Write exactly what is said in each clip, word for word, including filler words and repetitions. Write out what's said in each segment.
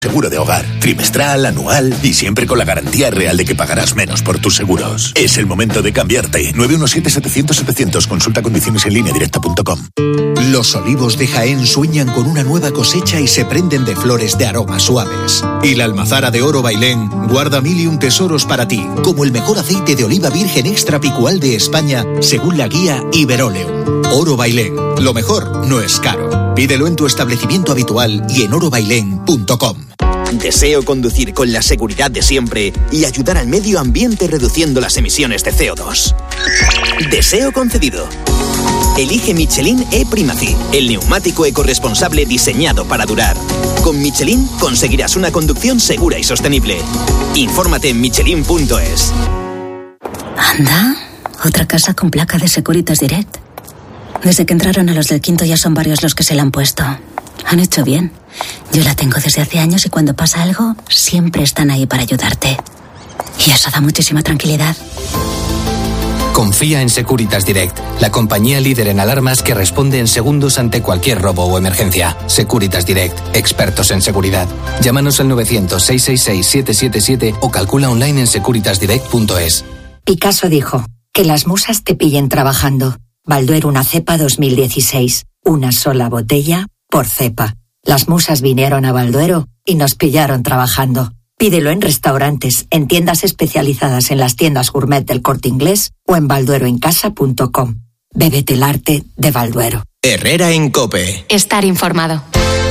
Seguro de hogar, trimestral, anual y siempre con la garantía real de que pagarás menos por tus seguros. Es el momento de cambiarte. nueve uno siete, setecientos, setecientos. Consulta condiciones en línea directa punto com. Los olivos de Jaén sueñan con una nueva cosecha y se prenden de flores de aromas suaves. Y la almazara de Oro Bailén guarda mil y un tesoros para ti, como el mejor aceite de oliva virgen extra picual de España, según la guía Iberoleum. Oro Bailén, lo mejor no es caro. Pídelo en tu establecimiento habitual y en oro bailén punto com. Deseo conducir con la seguridad de siempre y ayudar al medio ambiente reduciendo las emisiones de C O dos. Deseo concedido. Elige Michelin E-Primacy, el neumático ecorresponsable diseñado para durar. Con Michelin conseguirás una conducción segura y sostenible. Infórmate en michelin punto es. Anda, otra casa con placa de Securitas Direct. Desde que entraron a los del Quinto ya son varios los que se la han puesto. Han hecho bien. Yo la tengo desde hace años y cuando pasa algo, siempre están ahí para ayudarte. Y eso da muchísima tranquilidad. Confía en Securitas Direct, la compañía líder en alarmas que responde en segundos ante cualquier robo o emergencia. Securitas Direct, expertos en seguridad. Llámanos al novecientos, seiscientos sesenta y seis, siete siete siete o calcula online en securitas direct punto es. Picasso dijo, que las musas te pillen trabajando. Balduero una cepa dos mil dieciséis. Una sola botella por cepa. Las musas vinieron a Balduero y nos pillaron trabajando. Pídelo en restaurantes, en tiendas especializadas en las tiendas gourmet del Corte Inglés o en balduero en casa punto com. Bébete el arte de Balduero. Herrera en COPE. Estar informado.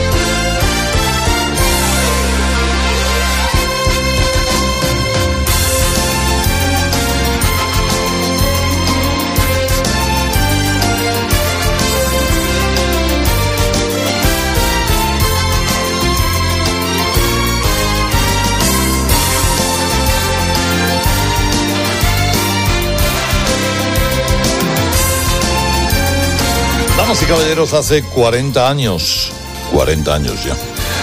Damas y caballeros, hace cuarenta años, cuarenta años ya,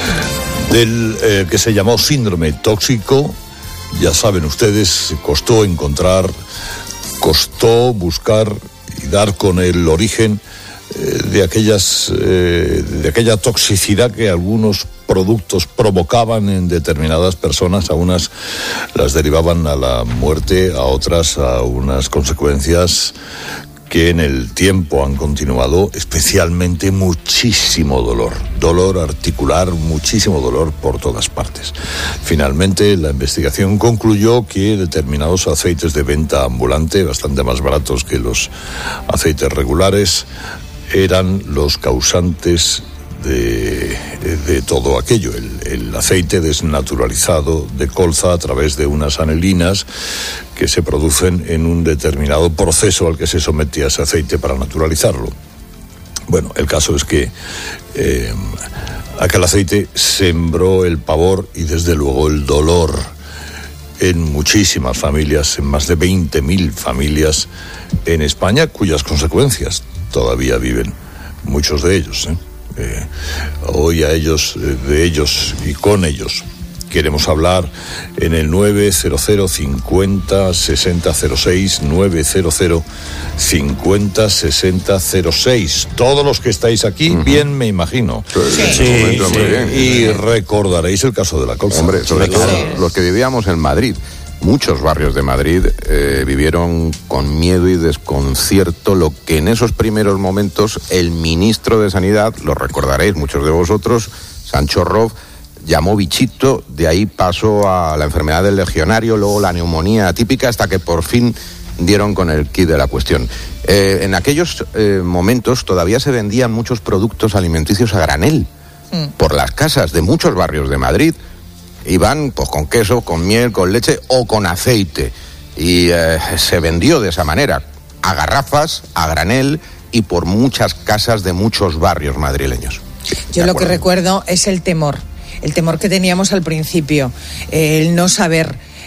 del eh, que se llamó síndrome tóxico, ya saben ustedes, costó encontrar, costó buscar y dar con el origen eh, de aquellas, eh, de aquella toxicidad que algunos productos provocaban en determinadas personas, a unas las derivaban a la muerte, a otras a unas consecuencias que en el tiempo han continuado, especialmente muchísimo dolor, dolor articular, muchísimo dolor por todas partes. Finalmente, la investigación concluyó que determinados aceites de venta ambulante, bastante más baratos que los aceites regulares, eran los causantes de, de todo aquello. El, el aceite desnaturalizado de colza a través de unas anilinas que se producen en un determinado proceso al que se sometía ese aceite para naturalizarlo. Bueno, el caso es que eh, aquel aceite sembró el pavor y desde luego el dolor en muchísimas familias, en más de veinte mil familias en España, cuyas consecuencias todavía viven muchos de ellos, ¿eh? Eh, hoy a ellos, de ellos y con ellos queremos hablar en el nueve cero cero cincuenta sesenta cero seis, nueve cero cero cincuenta sesenta cero seis. Todos los que estáis aquí, uh-huh. bien me imagino. Sí, sí, sí, sí. Bien. Y recordaréis el caso de la colza. Hombre, sobre todo los que vivíamos en Madrid. Muchos barrios de Madrid eh, vivieron con miedo y desconcierto lo que en esos primeros momentos el ministro de Sanidad, lo recordaréis muchos de vosotros, Sancho Rof, llamó bichito, de ahí pasó a la enfermedad del legionario, luego la neumonía atípica, hasta que por fin dieron con el quid de la cuestión. Eh, en aquellos eh, momentos todavía se vendían muchos productos alimenticios a granel mm. por las casas de muchos barrios de Madrid. Iban pues con queso, con miel, con leche o con aceite. Y eh, se vendió de esa manera, a garrafas, a granel y por muchas casas de muchos barrios madrileños. Yo lo que recuerdo es el temor, el temor que teníamos al principio, el no saber,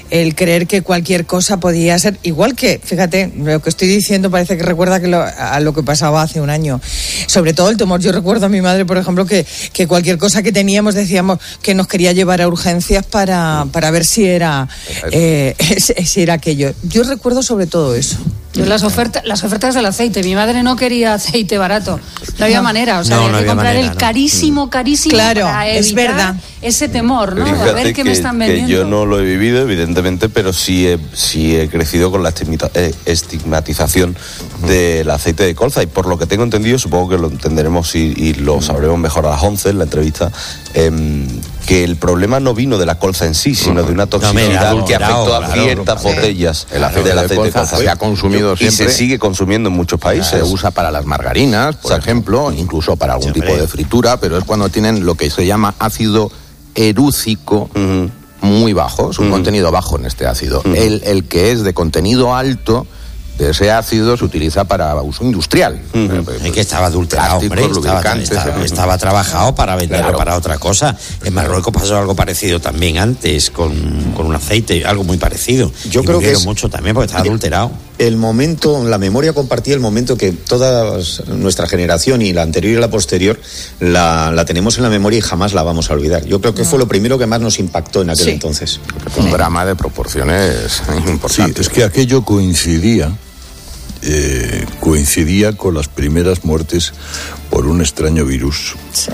el creer que cualquier cosa podía ser, igual que, fíjate, lo que estoy diciendo parece que recuerda que lo, a lo que pasaba hace un año. Sobre todo el temor. Yo recuerdo a mi madre, por ejemplo, que, que cualquier cosa que teníamos decíamos que nos quería llevar a urgencias para, para ver si era, eh, si era aquello. Yo recuerdo sobre todo eso. Yo las ofertas, las ofertas del aceite. Mi madre no quería aceite barato. No había No. manera. O sea, No, había no que había comprar manera, el no. carísimo, carísimo. Claro, para es evitar verdad. ese temor, ¿no? Fíjate A ver qué que, me están que vendiendo. yo no lo he vivido, evidentemente, pero sí he, sí he crecido con la estigmata- eh, estigmatización del aceite de colza. Y por lo que tengo entendido, supongo que lo entenderemos y, y lo sabremos mejor a las once en la entrevista, em, que el problema no vino de la colza en sí, sino de una toxicidad No, que afectó a claro, ciertas claro. botellas El aceite del de aceite de colza colza. se ha consumido y siempre. se sigue consumiendo en muchos países. Se usa para las margarinas, por Exacto. ejemplo, incluso para algún Sí, tipo hombre. de fritura, pero es cuando tienen lo que se llama ácido erúcico Ujú. muy bajo, es un Mm. contenido bajo en este ácido. Mm. El, el que es de contenido alto, de ese ácido se utiliza para uso industrial. Mm. Eh, Es que estaba adulterado, plásticos, hombre, estaba, lubricantes, estaba- eh. estaba trabajado para venderlo Claro. para otra cosa. En Marruecos pasó algo parecido también antes, con, con un aceite, algo muy parecido. Yo Y creo que murieron es- mucho también porque estaba adulterado. El momento, la memoria compartida, el momento que toda nuestra generación y la anterior y la posterior la, la tenemos en la memoria y jamás la vamos a olvidar. Yo creo que fue lo primero que más nos impactó en aquel Sí. entonces. Fue un drama de proporciones Sí, importantes. es que aquello coincidía, eh, coincidía con las primeras muertes por un extraño virus Sí.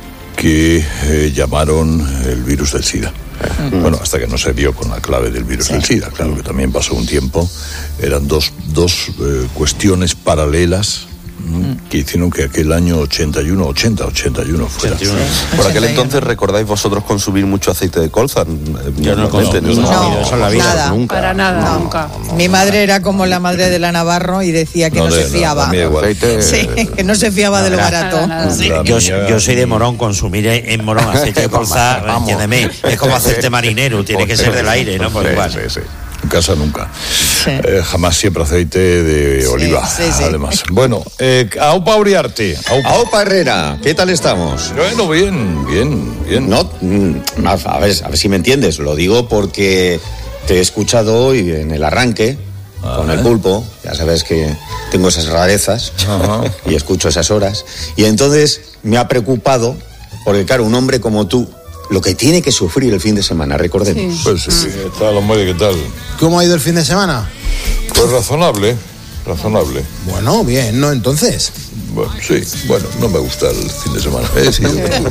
que eh, llamaron el virus del SIDA. Bueno, hasta que no se dio con la clave del virus del SIDA, claro que también pasó un tiempo. Eran dos, dos eh, cuestiones paralelas ¿m? que hicieron que aquel año ochenta y uno, ochenta, ochenta y uno fuera. Por aquel entonces, ¿recordáis vosotros consumir mucho aceite de colza? Yo no he Normalmente, consumido, ¿no? no he comido eso en la vida. Nada. Nunca. Para nada, No. nunca. Mi madre era como la madre de la Navarro y decía que no, de- se fiaba. a mí igual. Aceite, Sí, que no se fiaba de lo Nada, barato. nada, nada. Sí. La Yo, mía- yo soy de Morón, consumir en Morón aceite de colza, Vamos. entiéndeme, es como hacerte marinero, tiene que ser del aire, ¿no? Pues Sí, igual. sí, sí. En casa nunca. Sí. Eh, jamás siempre aceite de Sí, oliva, sí, sí. además. Bueno, eh, Aupa Uriarte. Aupa. Aupa Herrera, ¿qué tal estamos? Bueno, bien, bien, bien. No, mm, a ver, a ver si me entiendes. Lo digo porque te he escuchado hoy en el arranque con el pulpo. Ya sabes que tengo esas rarezas Ajá. y escucho esas horas. Y entonces me ha preocupado porque, claro, un hombre como tú, lo que tiene que sufrir el fin de semana, recordemos. Pues sí, ¿qué tal, hombre? ¿Qué tal? ¿Cómo ha ido el fin de semana? Pues razonable, razonable. Bueno, bien, ¿no? Entonces. Bueno, sí, bueno, no me gusta el fin de semana. Eh, sí,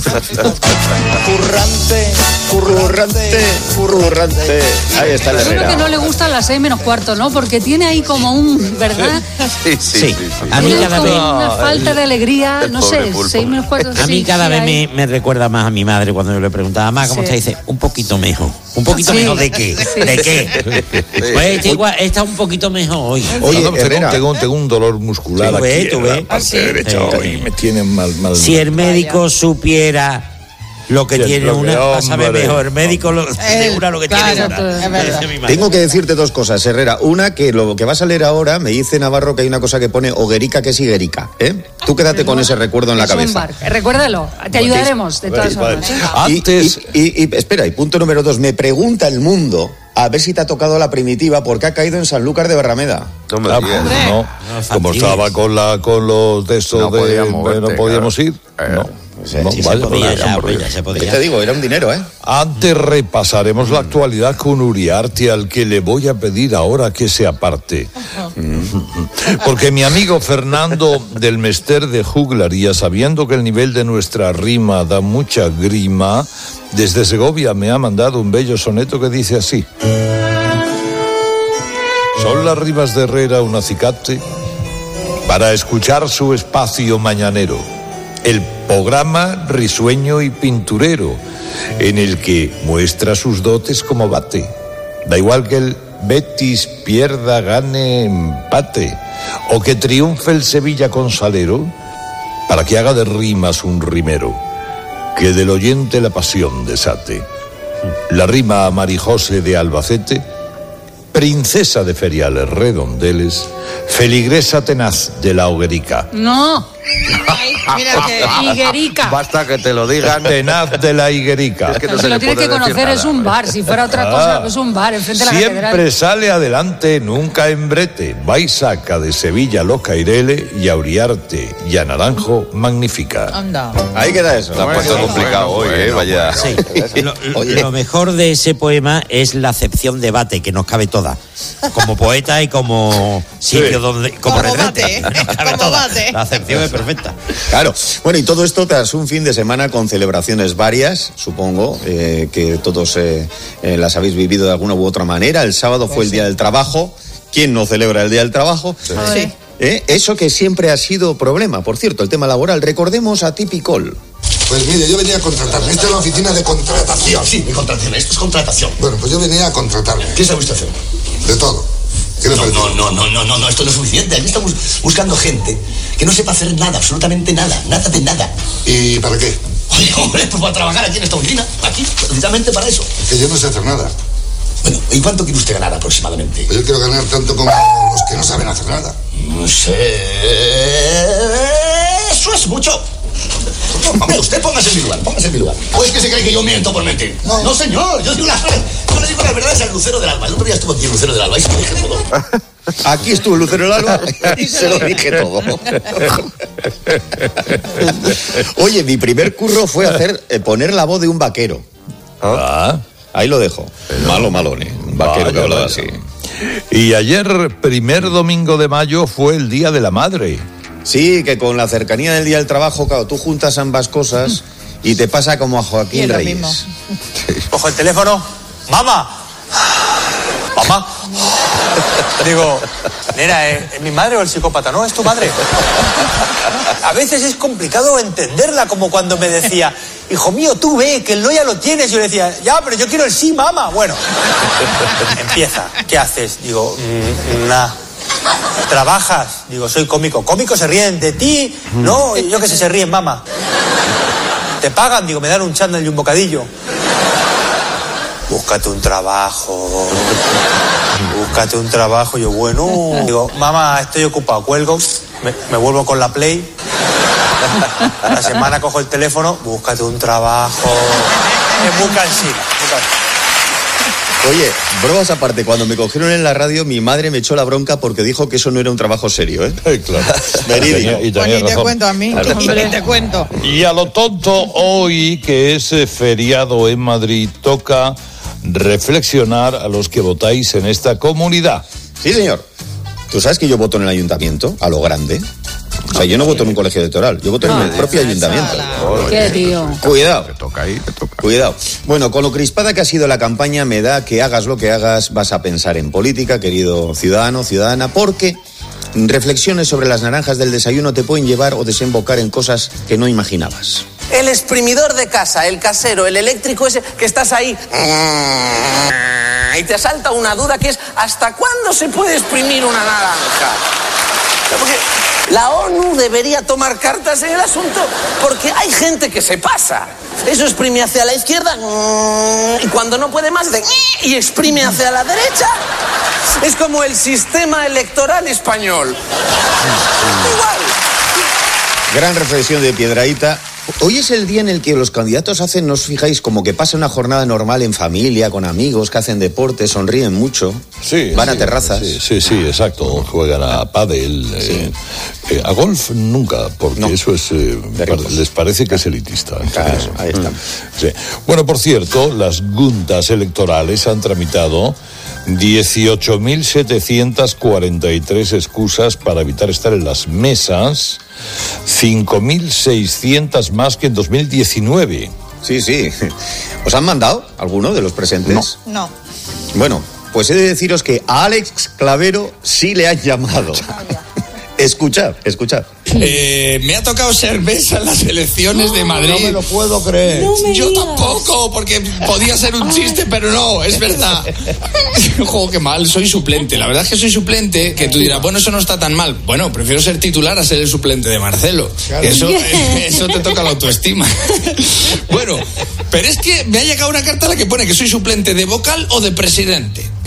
Currante, currante, currante. Ahí está el Yo creo Herrera. que no le gustan las seis menos cuarto, ¿no? Porque tiene ahí como un, ¿verdad? Sí, sí, sí. Sí. sí. A mí Tiene cada como vez- una falta de alegría, el no pobre sé, pulpo. seis menos cuarto. A mí sí, cada sí, vez ahí. me, me recuerda más a mi madre cuando yo le preguntaba, mamá, ¿cómo Sí. está? Dice, un poquito mejor. ¿Un poquito Sí. mejor de qué? Sí. ¿De qué? Pues está, igual, está un poquito mejor hoy. Oye, No, no, Herrera. tengo, tengo, tengo un dolor muscular Sí, aquí ve, tú en la ves. parte Sí. derecha Sí. hoy. Me tienen mal, mal. Si el médico supiera lo que Sí, tiene lo que- una, va a saber hombre. mejor. El médico lo, asegura lo que claro, tiene una. es verdad. Dice mi madre. Tengo que decirte dos cosas, Herrera. Una, que lo que vas a leer ahora, me dice Navarro que hay una cosa que pone hoguerica que es higuerica, ¿eh? Tú quédate con ese recuerdo en la Es un cabeza. bar. Recuérdalo, te ayudaremos, de todas Vale, formas. vale. ¿eh? Y- Antes, Y, y- y- espera, y punto número dos, me pregunta el mundo a ver si te ha tocado la primitiva porque ha caído en Sanlúcar de Barrameda. No me ah, digas. pues no, No, como fastidies. estaba con la con los de estos No de podías de- moverte, no podíamos claro. ir. Eh, no. sí, No, sí, Se vale, podía vale, ya, hombre. hombre, ya se ¿Qué podía. te digo? Era un dinero, ¿eh? Antes repasaremos la actualidad con Uriarte, al que le voy a pedir ahora que se aparte. Porque mi amigo Fernando del Mester de Juglaría, sabiendo que el nivel de nuestra rima da mucha grima, desde Segovia me ha mandado un bello soneto que dice así. Son las rimas de Herrera un acicate para escuchar su espacio mañanero. El programa risueño y pinturero, en el que muestra sus dotes como bate. Da igual que el Betis pierda, gane, empate, o que triunfe el Sevilla con Salero, para que haga de rimas un rimero, que del oyente la pasión desate. La rima a Marijose de Albacete, princesa de feriales redondeles, feligresa tenaz de la hoguerica. No, Ay, mira que... Higuerica. Basta que te lo digan. Tenaz de la Higuerica. Es que no Si se lo le tienes puede que decir conocer nada, es un bar. Si fuera otra cosa, Ah. es un bar enfrente de la Siempre catedral. sale adelante, nunca en brete. Va y saca de Sevilla los Cairele y a Uriarte y a Naranjo magnifica. Anda. Ahí queda eso. Lo ha puesto complicado hoy, ¿eh? Vaya. Sí. Lo, lo- lo mejor de ese poema es la acepción debate, que nos cabe toda. Como poeta y como sitio Sí. donde. Como, Como retrete. bate, Nos cabe como toda. bate. La acepción es perfecta. Claro. Bueno, y todo esto tras un fin de semana con celebraciones varias, supongo, eh, que todos eh, eh, las habéis vivido de alguna u otra manera. El sábado fue el Día del Trabajo. ¿Quién no celebra el Día del Trabajo? Sí. ¿Eh? Eso que siempre ha sido problema, por cierto, el tema laboral. Recordemos a Tipicol. Pues mire, yo venía a contratarme. Esta es la oficina de contratación. Sí, mi contratación. Esto es contratación. Bueno, pues yo venía a contratarme. ¿Qué sabe usted hacer? De todo. ¿Qué le No, parece? no, no, no, no, no, no, esto no es suficiente. Aquí estamos buscando gente que no sepa hacer nada, absolutamente nada, nada de nada. ¿Y para qué? Oye, hombre, pues para trabajar aquí en esta oficina, aquí, precisamente para eso. Es que yo no sé hacer nada. Bueno, ¿y cuánto quiere usted ganar aproximadamente? Pues yo quiero ganar tanto como los que no saben hacer nada. No sé. Eso es mucho. Hombre, usted póngase en mi lugar, póngase en mi lugar. ¿O es que se cree que yo miento por mentir? No, no señor, yo digo la, yo le digo la verdad, es el lucero del alba. El otro día estuvo aquí el lucero del alba y se lo dije todo. Aquí estuvo Lucero del Alba y se lo dije todo. Oye, mi primer curro fue hacer eh, poner la voz de un vaquero. Ah. Ahí lo dejo. Malo, malo, ¿eh? Un vaquero Vaya, que hablaba vaya. así. Y ayer, primer domingo de mayo, fue el Día de la Madre. Sí, que con la cercanía del Día del Trabajo, claro, tú juntas ambas cosas y te pasa como a Y Joaquín es lo Reyes. mismo. Cojo el teléfono. ¡Mamá! ¿Mamá? Digo, nena, ¿es ¿es mi madre o el psicópata? No, es tu madre. A veces es complicado entenderla, como cuando me decía, hijo mío, tú ve, que el no ya lo tienes. Yo le decía, ya, pero yo quiero el sí, mamá. Bueno, empieza. ¿Qué haces? Digo, mmm, nada. ¿Trabajas? Digo, soy cómico. ¿Cómicos se ríen de ti? No, yo que sé, se ríen, mamá. ¿Te pagan? Digo, me dan un chándal y un bocadillo. Búscate un trabajo. Búscate un trabajo. Yo, bueno. Digo, mamá, estoy ocupado. Cuelgo, me, me vuelvo con la Play. La semana cojo el teléfono. Búscate un trabajo. Es muy cansino. Muy cansino. Oye, bromas aparte, cuando me cogieron en la radio, mi madre me echó la bronca porque dijo que eso no era un trabajo serio, ¿eh? Claro. Verídico. Y tenía- y tenía Pues ni te razón. cuento a mí, Claro. ni te cuento. Y a lo tonto, hoy, que es eh, feriado en Madrid, toca reflexionar a los que votáis en esta comunidad. Sí, señor. ¿Tú sabes que yo voto en el ayuntamiento? A lo grande. O sea, yo no voto en un colegio electoral, yo voto en el propio ayuntamiento. Qué tío. Cuidado. Te toca ahí, te toca. Cuidado. Bueno, con lo crispada que ha sido la campaña, me da que hagas lo que hagas, vas a pensar en política, querido ciudadano, ciudadana, porque reflexiones sobre las naranjas del desayuno te pueden llevar o desembocar en cosas que no imaginabas. El exprimidor de casa, el casero, el eléctrico ese que estás ahí y te asalta una duda que es ¿hasta cuándo se puede exprimir una naranja? Porque la ONU debería tomar cartas en el asunto porque hay gente que se pasa. Eso exprime hacia la izquierda y cuando no puede más hace y exprime hacia la derecha. Es como el sistema electoral español. Igual. Gran reflexión de Piedrahita. Hoy es el día en el que los candidatos hacen, ¿no os fijáis? Como que pasa una jornada normal en familia, con amigos, que hacen deporte, sonríen mucho, Sí, van a sí, terrazas. Sí, sí, sí, exacto. Juegan a pádel, eh, eh, a golf nunca, porque eso es eh, par- les parece que es elitista. Claro, Eso. ahí está. Mm, sí. Bueno, por cierto, las juntas electorales han tramitado dieciocho mil setecientos cuarenta y tres excusas para evitar estar en las mesas, cinco mil seiscientas más que en dos mil diecinueve. Sí, sí. ¿Os han mandado alguno de los presentes? No. Bueno, pues he de deciros que a Alex Clavero sí le han llamado. Escuchad, escuchad. Eh, me ha tocado ser besa en las elecciones de Madrid. No me lo puedo creer. No me Yo digas. Tampoco, porque podía ser un chiste, pero no, es verdad. Joder, qué mal, soy suplente. La verdad es que soy suplente, que tú dirás, bueno, eso no está tan mal. Bueno, prefiero ser titular a ser el suplente de Marcelo. Claro. Eso, eso te toca la autoestima. Bueno, pero es que me ha llegado una carta en la que pone que soy suplente de vocal o de presidente.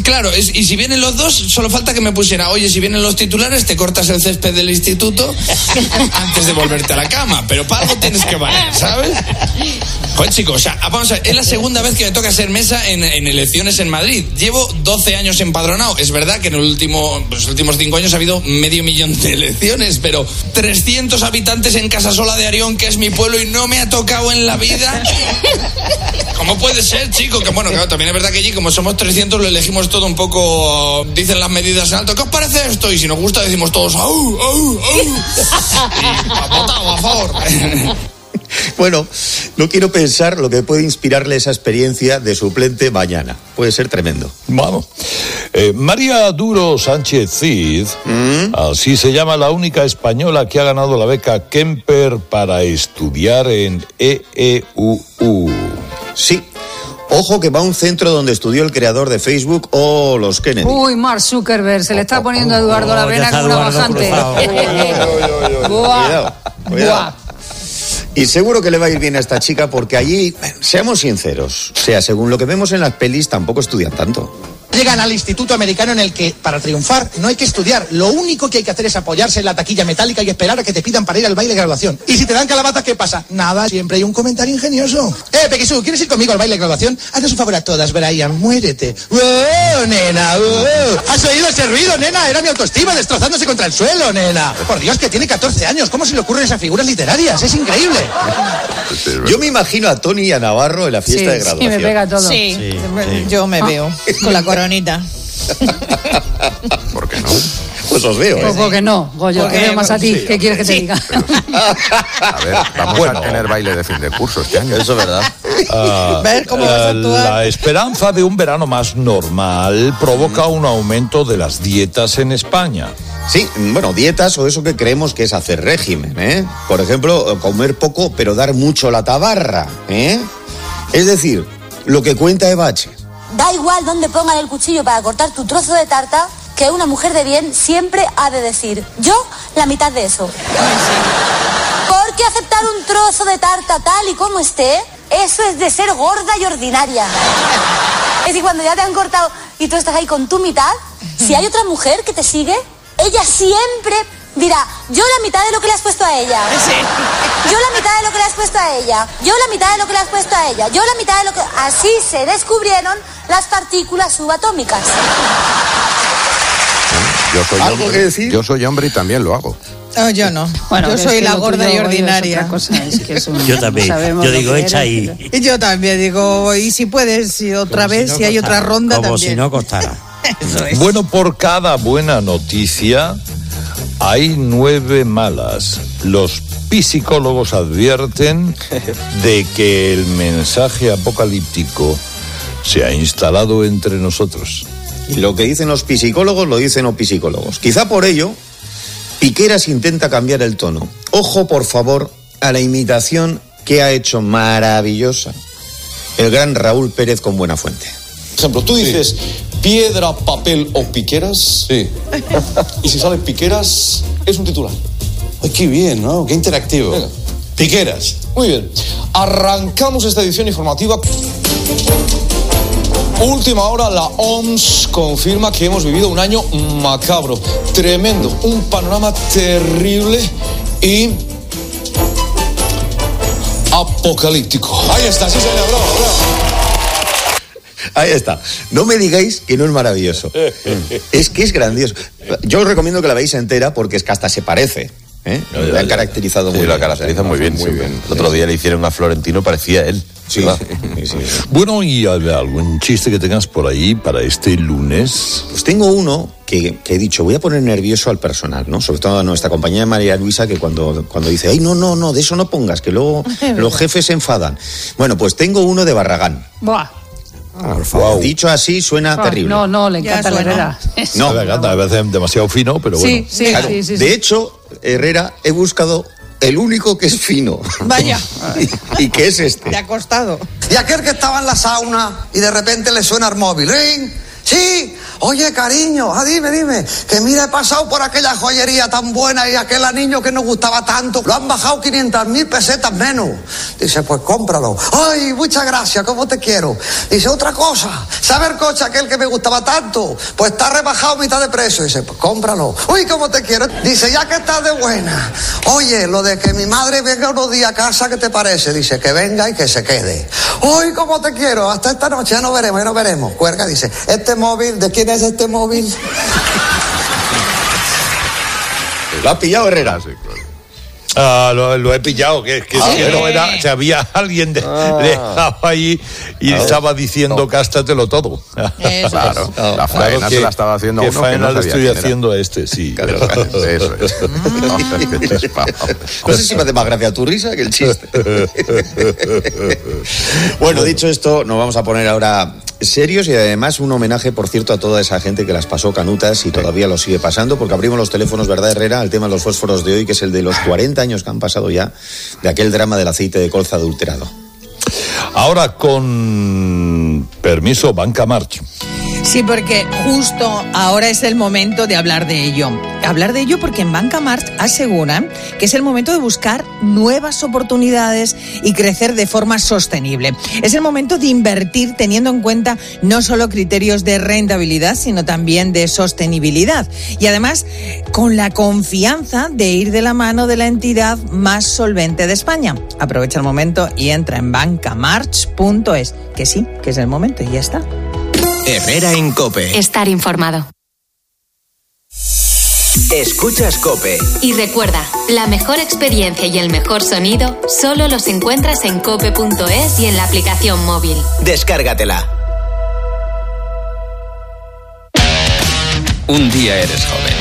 Claro, es, y si vienen los dos, solo falta que me pusiera, oye, si vienen los titulares, te cortas el césped del instituto antes de volverte a la cama. Pero para algo tienes que valer, ¿sabes? Joder, chicos, o sea, vamos a ver, es la segunda vez que me toca ser mesa en, en elecciones en Madrid. Llevo doce años empadronado. Es verdad que en el último, los últimos cinco años ha habido medio millón de elecciones, pero trescientos habitantes en Casasola de Arión, que es mi pueblo, y no me ha tocado en la vida. ¿Cómo puede ser, chico? Que bueno, claro, también es verdad que allí, como somos trescientos, lo elegimos todo un poco, dicen las medidas en alto. ¿Qué os parece esto? Y si nos gusta, decimos todos, ¡au, au, au! Y a votar a favor. Bueno, no quiero pensar lo que puede inspirarle esa experiencia de suplente mañana. Puede ser tremendo. Vamos. Eh, María Duro Sánchez Cid, ¿Mm? así se llama la única española que ha ganado la beca Kemper para estudiar en E E U U. Sí. Ojo que va a un centro donde estudió el creador de Facebook o los Kennedy. Uy, Mark Zuckerberg, se le está poniendo a Eduardo Oh, la vena ya como una está Eduardo bajante. Cuidado, cuidado. Y seguro que le va a ir bien a esta chica porque allí, seamos sinceros, o sea, según lo que vemos en las pelis, tampoco estudian tanto. Llegan al instituto americano en el que, para triunfar, no hay que estudiar. Lo único que hay que hacer es apoyarse en la taquilla metálica y esperar a que te pidan para ir al baile de graduación. Y si te dan calabaza, ¿qué pasa? Nada, siempre hay un comentario ingenioso. Eh, Pequisú, ¿quieres ir conmigo al baile de graduación? Haznos un favor a todas, Brian, muérete. ¡Oh, nena! Oh. ¿Has oído ese ruido, nena? Era mi autoestima destrozándose contra el suelo, nena. Por Dios, que tiene catorce años. ¿Cómo se le ocurren esas figuras literarias? Es increíble. Yo me imagino a Tony y a Navarro en la fiesta Sí, de graduación. sí, me pega todo. Sí, Sí, sí. sí. Yo me Ah. veo con la coronita. ¿Por qué no? Pues os veo, Pues ¿eh? porque no, Goyo, Porque- te veo más a ti. sí, ¿Qué quieres que te sí. diga? A ver, vamos Bueno. a tener baile de fin de curso este año. Eso es verdad. Ah, Ver cómo vas a ah, actuar. la esperanza de un verano más normal provoca un aumento de las dietas en España. Sí, bueno, dietas o eso que creemos que es hacer régimen, ¿eh? Por ejemplo, comer poco pero dar mucho la tabarra, ¿eh? Es decir, lo que cuenta Evache. Da igual dónde pongan el cuchillo para cortar tu trozo de tarta, que una mujer de bien siempre ha de decir, yo la mitad de eso. Porque aceptar un trozo de tarta tal y como esté, eso es de ser gorda y ordinaria. Es decir, cuando ya te han cortado y tú estás ahí con tu mitad, si hay otra mujer que te sigue, ella siempre dirá, yo la mitad de lo que le has puesto a ella. Yo la mitad de lo que le has puesto a ella. Yo la mitad de lo que le has puesto a ella. Yo la mitad de lo que... Así se descubrieron las partículas subatómicas. Yo soy ¿Algo hombre, que decir? Yo soy hombre y también lo hago. No, yo no. Bueno, yo es soy que la lo gorda tuyo, y Goyo, es ordinaria. otra cosa, es que es un- Yo también. sabemos Yo lo digo, que echa eres, ahí. Y yo también digo, y si puedes, y otra Como vez, si si, no hay otra costara. ronda Como también. si no costara. Eso es. Bueno, por cada buena noticia hay nueve malas. Los psicólogos advierten de que el mensaje apocalíptico se ha instalado entre nosotros. Y lo que dicen los psicólogos lo dicen los psicólogos. Quizá por ello, Piqueras intenta cambiar el tono. Ojo, por favor, a la imitación que ha hecho maravillosa el gran Raúl Pérez con Buenafuente. Por ejemplo, tú dices piedra, papel o piqueras. Sí. Y si sale piqueras, es un titular. Ay, qué bien, ¿no? Qué interactivo. Venga. Piqueras. Muy bien. Arrancamos esta edición informativa. Última hora, la O M S confirma que hemos vivido un año macabro, tremendo, un panorama terrible y apocalíptico. Ahí está, sí, señor. Bravo, bravo. Ahí está. No me digáis que no es maravilloso. Es que es grandioso. Yo os recomiendo que la veáis entera porque es que hasta se parece. ¿eh? Ya, ya, La han ya. caracterizado Sí, muy la bien. caracteriza muy bien. Muy sí. bien. El otro día le hicieron a Florentino, parecía él. Sí, ¿verdad? sí, sí. Bueno, ¿y algún chiste que tengas por ahí para este lunes? Pues tengo uno que, que he dicho, voy a poner nervioso al personal, ¿no? Sobre todo a nuestra compañera María Luisa, que cuando, cuando dice, ay, no, no, no, de eso no pongas, que luego los jefes se enfadan. Bueno, pues tengo uno de Barragán. Buah. Por favor. Dicho así suena Ah, terrible. No, no, le encanta la Herrera. No, Me encanta, me parece demasiado fino, pero bueno. Sí, sí, Claro. sí, sí, sí. De hecho, Herrera, he buscado el único que es fino. Vaya, ¿Y, y qué es este? te ha costado. Y aquel que estaba en la sauna y de repente le suena el móvil. ¿Ring? Sí, oye, cariño, ah, dime, dime, que mira, he pasado por aquella joyería tan buena y aquel anillo que nos gustaba tanto, lo han bajado quinientas mil pesetas menos. Dice, pues cómpralo. Ay, muchas gracias, ¿cómo te quiero? Dice, otra cosa, ¿sabe el coche aquel que me gustaba tanto? Pues está rebajado a mitad de precio. Dice, pues cómpralo. Uy, ¿cómo te quiero? Dice, ya que estás de buena, oye, lo de que mi madre venga unos días a casa, ¿qué te parece? Dice, que venga y que se quede. Uy, ¿cómo te quiero? Hasta esta noche ya no veremos, ya no veremos. Cuelga, dice, este móvil, ¿de quién es este móvil? ¿Lo has pillado, Herrera? Sí, claro. Ah, lo, lo he pillado, que, que Ah, si ¿sí? no era, si había alguien de, Ah. dejado ahí y Claro. estaba diciendo No. cástatelo todo. Eso Claro, es. la faena Claro se la estaba haciendo a ¿Qué uno que faena no le sabía estoy quién era. haciendo a este? Sí. Eso es. No sé si me hace más gracia tu risa que el chiste. Bueno, dicho esto, nos vamos a poner ahora serios y además un homenaje, por cierto, a toda esa gente que las pasó canutas y todavía lo sigue pasando, porque abrimos los teléfonos, ¿verdad, Herrera? El tema de los fósforos de hoy, que es el de los cuarenta años que han pasado ya de aquel drama del aceite de colza adulterado. Ahora con permiso, Banca March. Sí, porque justo ahora es el momento de hablar de ello. Hablar de ello porque en Banca March aseguran que es el momento de buscar nuevas oportunidades y crecer de forma sostenible. Es el momento de invertir teniendo en cuenta no solo criterios de rentabilidad, sino también de sostenibilidad. Y además, con la confianza de ir de la mano de la entidad más solvente de España. Aprovecha el momento y entra en banca march punto es. Que sí, que es el momento y ya está. Herrera en COPE. Estar informado. Escuchas COPE. Y recuerda, la mejor experiencia y el mejor sonido solo los encuentras en cope punto es y en la aplicación móvil. Descárgatela. Un día eres joven.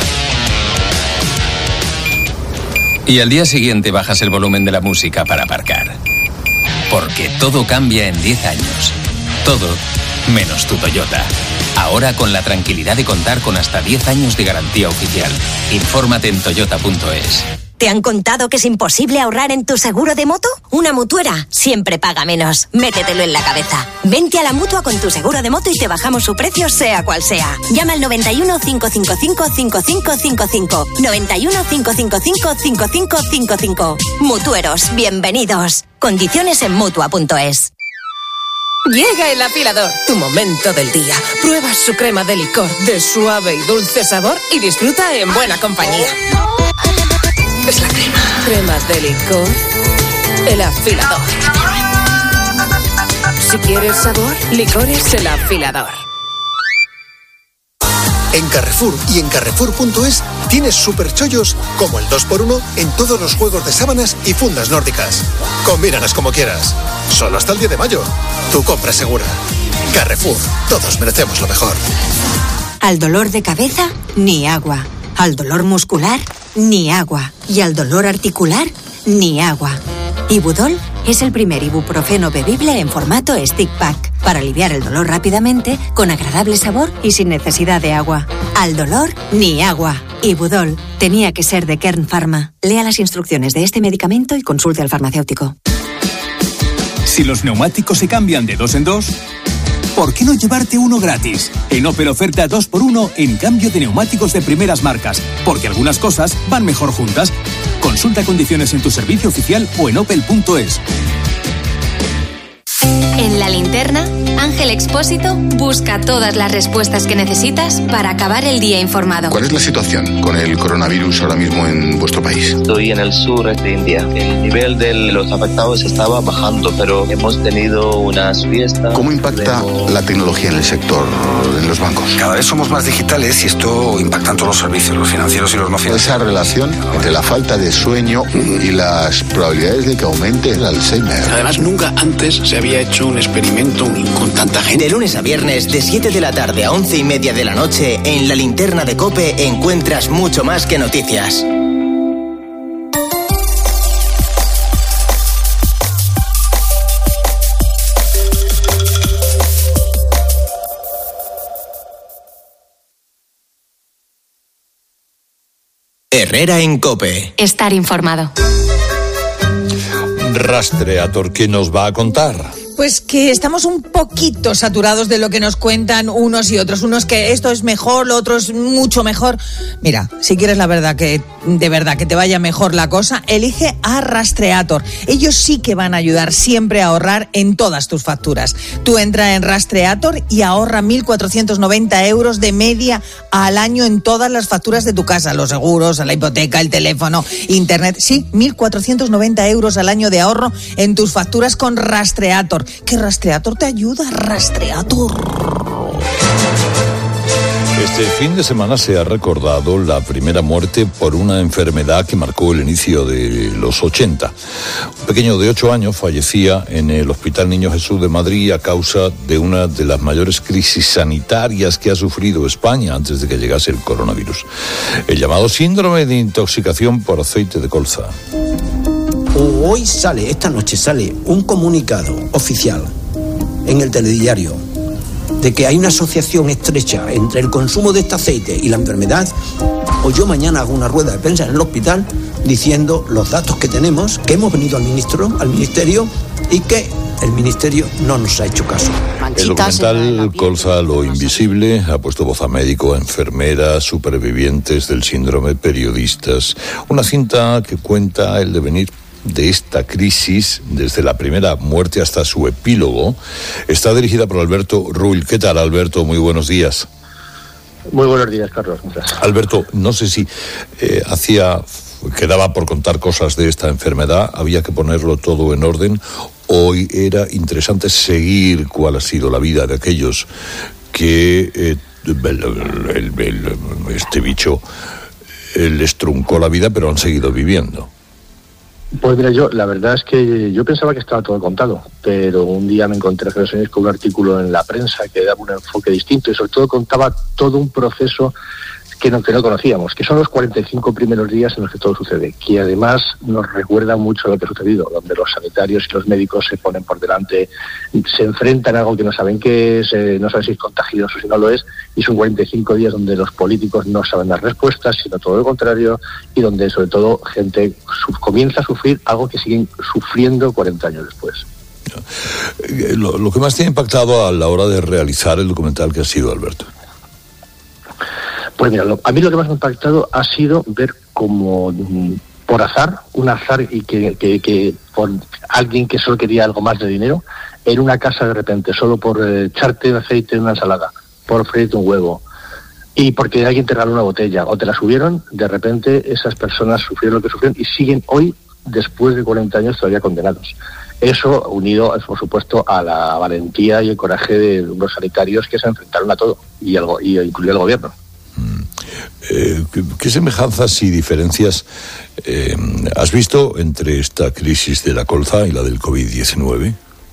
Y al día siguiente bajas el volumen de la música para aparcar. Porque todo cambia en diez años. Todo menos tu Toyota. Ahora con la tranquilidad de contar con hasta diez años de garantía oficial. Infórmate en toyota punto es. ¿Te han contado que es imposible ahorrar en tu seguro de moto? Una mutuera siempre paga menos. Métetelo en la cabeza. Vente a la Mutua con tu seguro de moto y te bajamos su precio sea cual sea. Llama al noventa y uno, cinco cinco cinco, cinco cinco cinco cinco. noventa y uno, cinco cinco cinco, cinco cinco cinco cinco. Mutueros, bienvenidos. Condiciones en mutua punto es. Llega el afilador, tu momento del día. Prueba su crema de licor de suave y dulce sabor y disfruta en buena compañía. Es la crema. Crema de licor, el afilador. Si quieres sabor, licores el afilador. En Carrefour y en Carrefour punto es tienes superchollos como el dos por uno en todos los juegos de sábanas y fundas nórdicas. Combínalas como quieras. Solo hasta el diez de mayo. Tu compra es segura. Carrefour. Todos merecemos lo mejor. Al dolor de cabeza, ni agua. Al dolor muscular, ni agua. Y al dolor articular, ni agua. Ibudol es el primer ibuprofeno bebible en formato stick pack para aliviar el dolor rápidamente, con agradable sabor y sin necesidad de agua. Al dolor, ni agua. Ibudol tenía que ser de Kern Pharma. Lea las instrucciones de este medicamento y consulte al farmacéutico. Si los neumáticos se cambian de dos en dos, ¿por qué no llevarte uno gratis? En Opel oferta dos por uno en cambio de neumáticos de primeras marcas, porque algunas cosas van mejor juntas. Consulta condiciones en tu servicio oficial o en opel punto es. En La Linterna, Ángel Expósito busca todas las respuestas que necesitas para acabar el día informado. ¿Cuál es la situación con el coronavirus ahora mismo en vuestro país? Estoy en el sur de India. El nivel de los afectados estaba bajando, pero hemos tenido unas fiestas. ¿Cómo impacta la tecnología en el sector, en los bancos? Cada vez somos más digitales y esto impacta en todos los servicios, los financieros y los no financieros. Esa relación entre la falta de sueño y las probabilidades de que aumente el Alzheimer. Además, nunca antes se había hecho un experimento con tanta gente. De lunes a viernes, de siete de la tarde a once y media de la noche, en La Linterna de COPE encuentras mucho más que noticias. Herrera en COPE. Estar informado. Rastreator, ¿qué nos va a contar? Pues que estamos un poquito saturados de lo que nos cuentan unos y otros. Unos que esto es mejor, lo otro es mucho mejor. Mira, si quieres la verdad que de verdad que te vaya mejor la cosa, elige a Rastreator. Ellos sí que van a ayudar siempre a ahorrar en todas tus facturas. Tú entra en Rastreator y ahorra mil cuatrocientos noventa euros de media al año en todas las facturas de tu casa. Los seguros, la hipoteca, el teléfono, internet. Sí, mil cuatrocientos noventa euros al año de ahorro en tus facturas con Rastreator. Que Rastreator te ayuda, Rastreator. Este fin de semana se ha recordado la primera muerte por una enfermedad que marcó el inicio de los ochenta. Un pequeño de ocho años fallecía en el Hospital Niño Jesús de Madrid a causa de una de las mayores crisis sanitarias que ha sufrido España antes de que llegase el coronavirus. El llamado síndrome de intoxicación por aceite de colza. Hoy sale, esta noche sale un comunicado oficial en el telediario de que hay una asociación estrecha entre el consumo de este aceite y la enfermedad, o yo mañana hago una rueda de prensa en el hospital diciendo los datos que tenemos, que hemos venido al ministro, al ministerio y que el ministerio no nos ha hecho caso. El documental Colza, lo invisible ha puesto voz a médico, a enfermeras, supervivientes del síndrome, periodistas. Una cinta que cuenta el devenir de esta crisis, desde la primera muerte hasta su epílogo. Está dirigida por Alberto Rull. ¿Qué tal, Alberto? Muy buenos días. Muy buenos días, Carlos. Muchas. Alberto, no sé si eh, hacía, quedaba por contar cosas de esta enfermedad, había que ponerlo todo en orden. Hoy era interesante seguir cuál ha sido la vida de aquellos que eh, el, el, el, este bicho eh, les truncó la vida, pero han seguido viviendo. Pues mira, yo la verdad es que yo pensaba que estaba todo contado, pero un día me encontré hace dos años con un artículo en la prensa que daba un enfoque distinto y sobre todo contaba todo un proceso que no, que no conocíamos, que son los cuarenta y cinco primeros días en los que todo sucede, que además nos recuerda mucho lo que ha sucedido, donde los sanitarios y los médicos se ponen por delante, se enfrentan a algo que no saben qué es, eh, no saben si es contagioso o si no lo es, y son cuarenta y cinco días donde los políticos no saben dar respuestas, sino todo lo contrario, y donde sobre todo gente su- comienza a sufrir algo que siguen sufriendo cuarenta años después. Lo, lo que más te ha impactado a la hora de realizar el documental, que ha sido, Alberto. Pues mira, lo, a mí lo que más me ha impactado ha sido ver como mm, por azar, un azar y que, que, que por alguien que solo quería algo más de dinero, en una casa de repente, solo por eh, echarte aceite en una ensalada, por freírte un huevo, y porque alguien te regaló una botella o te la subieron, de repente esas personas sufrieron lo que sufrieron y siguen hoy, después de cuarenta años, todavía condenados. Eso unido, por supuesto, a la valentía y el coraje de los sanitarios que se enfrentaron a todo, y, algo, y incluido el gobierno. Eh, ¿qué, qué semejanzas y diferencias eh, has visto entre esta crisis de la colza y la del covid diecinueve?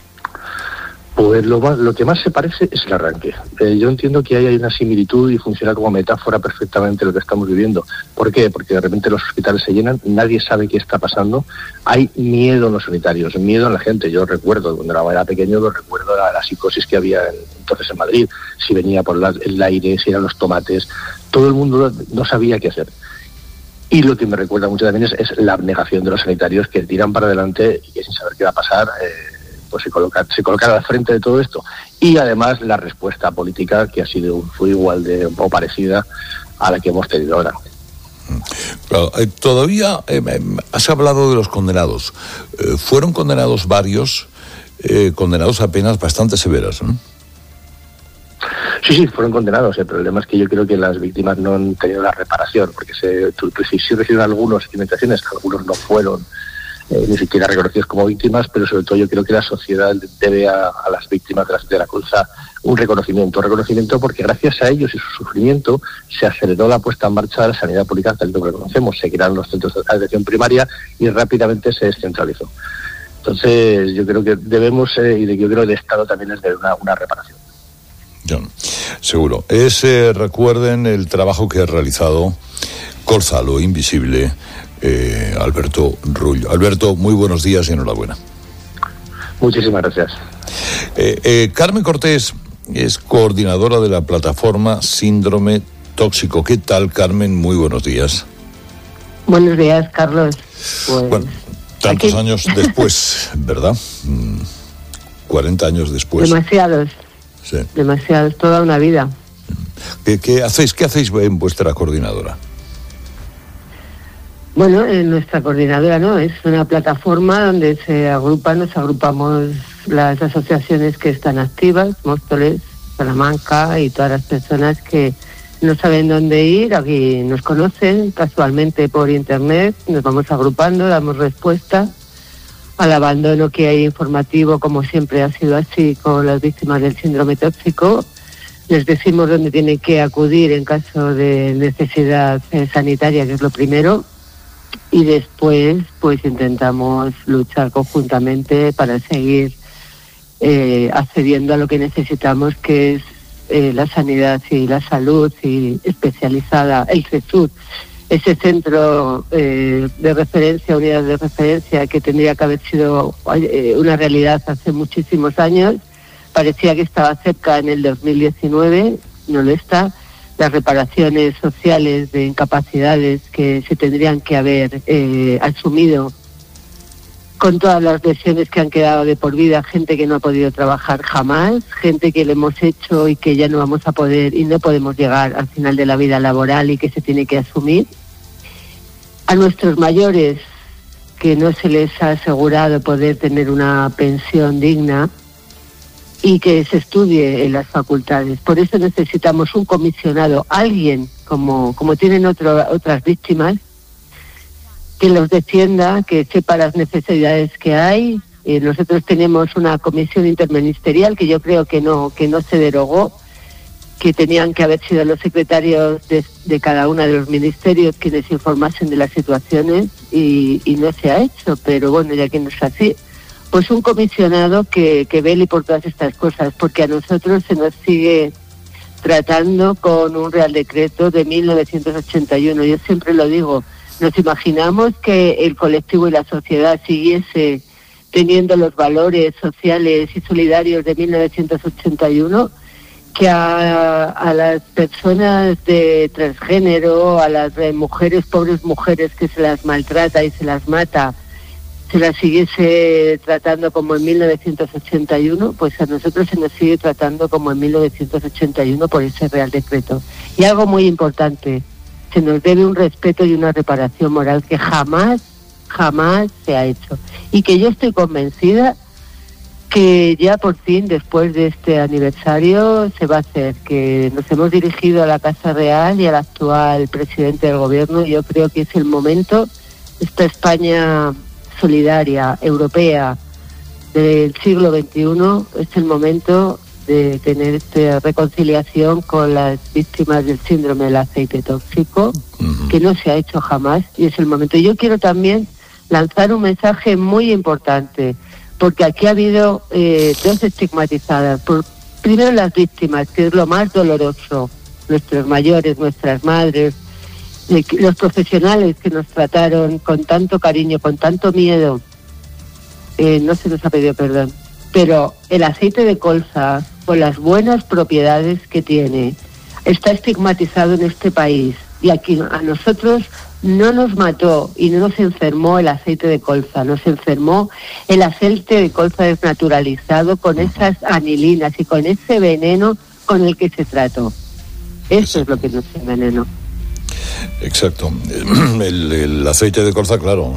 Pues lo, más, lo que más se parece es el arranque. Eh, yo entiendo que ahí hay una similitud y funciona como metáfora perfectamente lo que estamos viviendo. ¿Por qué? Porque de repente los hospitales se llenan, nadie sabe qué está pasando, hay miedo en los sanitarios, miedo en la gente. Yo recuerdo, cuando era pequeño, lo recuerdo la, la psicosis que había en, entonces en Madrid, si venía por la, el aire, si eran los tomates, todo el mundo no sabía qué hacer. Y lo que me recuerda mucho también es, es la abnegación de los sanitarios que tiran para adelante y que sin saber qué va a pasar, eh, pues se colocan, se colocan al frente de todo esto. Y además la respuesta política que ha sido fue igual de o parecida a la que hemos tenido ahora. Claro, eh, todavía eh, has hablado de los condenados. Eh, fueron condenados varios, eh, condenados a penas bastante severas, ¿no? Sí, sí, fueron condenados. El problema es que yo creo que las víctimas no han tenido la reparación, porque se, tú, tú, sí, sí recibieron algunos indemnizaciones, algunos no fueron eh, ni siquiera reconocidos como víctimas, pero sobre todo yo creo que la sociedad debe a, a las víctimas de la, de la colza un reconocimiento, un reconocimiento porque gracias a ellos y su sufrimiento se aceleró la puesta en marcha de la sanidad pública tal como lo conocemos, se crearon los centros de atención primaria y rápidamente se descentralizó. Entonces yo creo que debemos, eh, y yo creo que el Estado también es de una, una reparación. John, seguro. Es, eh, recuerden el trabajo que ha realizado Colza, lo invisible, eh, Alberto Rull. Alberto, muy buenos días y enhorabuena. Muchísimas gracias. Eh, eh, Carmen Cortés es coordinadora de la plataforma Síndrome Tóxico. ¿Qué tal, Carmen? Muy buenos días. Buenos días, Carlos. Pues, bueno, tantos aquí... años después, ¿verdad? cuarenta años después. Demasiados. Sí. Demasiados, toda una vida. ¿Qué, qué hacéis, qué hacéis en vuestra coordinadora? Bueno, en nuestra coordinadora, ¿no? Es una plataforma donde se agrupan, nos agrupamos las asociaciones que están activas, Móstoles, Salamanca y todas las personas que no saben dónde ir, aquí nos conocen casualmente por internet, nos vamos agrupando, damos respuesta al abandono que hay informativo, como siempre ha sido así con las víctimas del síndrome tóxico. Les decimos dónde tienen que acudir en caso de necesidad eh, sanitaria, que es lo primero, y después pues intentamos luchar conjuntamente para seguir eh, accediendo a lo que necesitamos, que es eh, la sanidad y la salud y especializada, el CESUR, ese centro eh, de referencia, unidad de referencia que tendría que haber sido eh, una realidad hace muchísimos años. Parecía que estaba cerca en el dos mil diecinueve, no lo está. Las reparaciones sociales de incapacidades que se tendrían que haber eh, asumido con todas las lesiones que han quedado de por vida, gente que no ha podido trabajar jamás, gente que le hemos hecho y que ya no vamos a poder y no podemos llegar al final de la vida laboral y que se tiene que asumir. A nuestros mayores, que no se les ha asegurado poder tener una pensión digna y que se estudie en las facultades. Por eso necesitamos un comisionado, alguien como, como tienen otro, otras víctimas, que los defienda, que sepa las necesidades que hay. Eh, nosotros tenemos una comisión interministerial que yo creo que no, que no se derogó, que tenían que haber sido los secretarios de, de cada uno de los ministerios quienes informasen de las situaciones y, y no se ha hecho, pero bueno, ya que no es así, pues un comisionado que, que vele por todas estas cosas, porque a nosotros se nos sigue tratando con un Real Decreto de mil novecientos ochenta y uno. Yo siempre lo digo, nos imaginamos que el colectivo y la sociedad siguiese teniendo los valores sociales y solidarios de mil novecientos ochenta y uno, que a, a las personas de transgénero, a las de mujeres, pobres mujeres que se las maltrata y se las mata, se las siguiese tratando como en mil novecientos ochenta y uno, pues a nosotros se nos sigue tratando como en mil novecientos ochenta y uno por ese Real Decreto. Y algo muy importante, se nos debe un respeto y una reparación moral que jamás, jamás se ha hecho. Y que yo estoy convencida que ya por fin, después de este aniversario, se va a hacer, que nos hemos dirigido a la Casa Real y al actual presidente del gobierno. Yo creo que es el momento, esta España solidaria, europea, del siglo veintiuno, es el momento de tener esta reconciliación con las víctimas del síndrome del aceite tóxico, uh-huh. que no se ha hecho jamás, y es el momento. Yo quiero también lanzar un mensaje muy importante, porque aquí ha habido eh, dos estigmatizadas. Por, primero las víctimas, que es lo más doloroso, nuestros mayores, nuestras madres, eh, los profesionales que nos trataron con tanto cariño, con tanto miedo, eh, no se nos ha pedido perdón. Pero el aceite de colza, con las buenas propiedades que tiene, está estigmatizado en este país. Y aquí a nosotros no nos mató y no nos enfermó el aceite de colza, nos enfermó el aceite de colza desnaturalizado con esas anilinas y con ese veneno con el que se trató. Eso es lo que nos envenenó. Exacto. El, el aceite de colza, claro.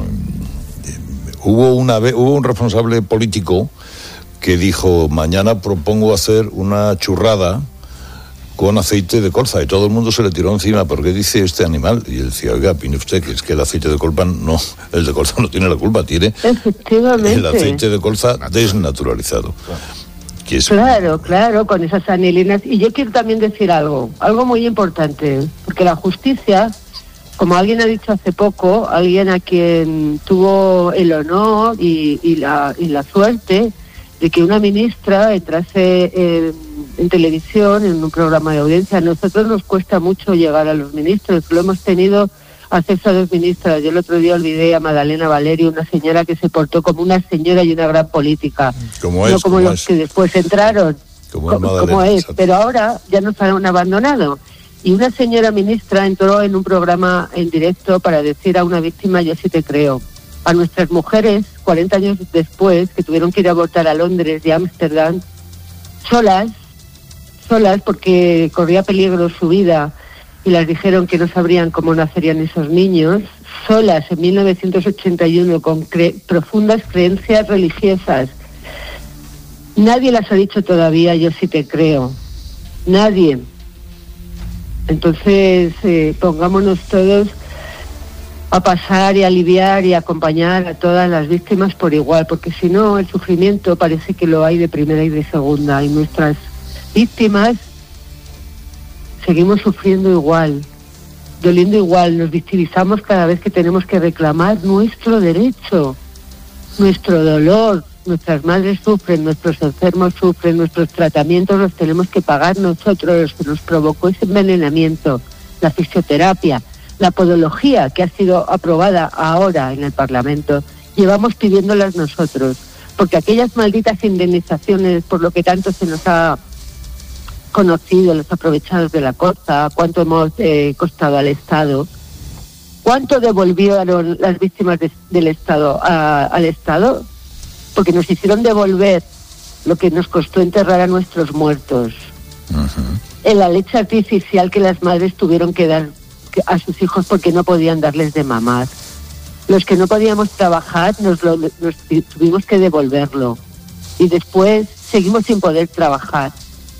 Hubo una vez, hubo un responsable político que dijo: mañana propongo hacer una churrada con aceite de colza, y todo el mundo se le tiró encima. ¿Por qué dice este animal? Y él decía: oiga, opine usted que es que el aceite de colza no, el de colza no tiene la culpa, tiene el aceite de colza desnaturalizado. Que es... Claro, claro, con esas anilinas. Y yo quiero también decir algo, algo muy importante, porque la justicia, como alguien ha dicho hace poco, alguien a quien tuvo el honor y, y, la, y la suerte de que una ministra entrase eh, en televisión, en un programa de audiencia. A nosotros nos cuesta mucho llegar a los ministros, lo hemos tenido acceso a dos ministras. Yo el otro día olvidé a Madalena Valerio, una señora que se portó como una señora y una gran política, como es, no como, como los es. que después entraron, como, como, Madalena, como es, pero ahora ya nos han abandonado. Y una señora ministra entró en un programa en directo para decir a una víctima: yo sí te creo. A nuestras mujeres, cuarenta años después, que tuvieron que ir a abortar a Londres y a Ámsterdam, solas, solas porque corría peligro su vida y las dijeron que no sabrían cómo nacerían esos niños, solas en mil novecientos ochenta y uno con cre- profundas creencias religiosas. Nadie las ha dicho todavía, yo sí te creo. Nadie. Entonces, eh, pongámonos todos a pasar y aliviar y acompañar a todas las víctimas por igual, porque si no, el sufrimiento parece que lo hay de primera y de segunda, y nuestras víctimas seguimos sufriendo igual, doliendo igual, nos victimizamos cada vez que tenemos que reclamar nuestro derecho, nuestro dolor. Nuestras madres sufren, nuestros enfermos sufren, nuestros tratamientos los tenemos que pagar nosotros, los que nos provocó ese envenenamiento, la fisioterapia, la podología que ha sido aprobada ahora en el Parlamento, llevamos pidiéndolas nosotros, porque aquellas malditas indemnizaciones por lo que tanto se nos ha conocido, los aprovechados de la cosa, cuánto hemos eh, costado al Estado, cuánto devolvieron las víctimas de, del Estado a, al Estado, porque nos hicieron devolver lo que nos costó enterrar a nuestros muertos. Uh-huh. En la leche artificial que las madres tuvieron que dar a sus hijos porque no podían darles de mamar. Los que no podíamos trabajar nos, lo, nos tuvimos que devolverlo. Y después seguimos sin poder trabajar.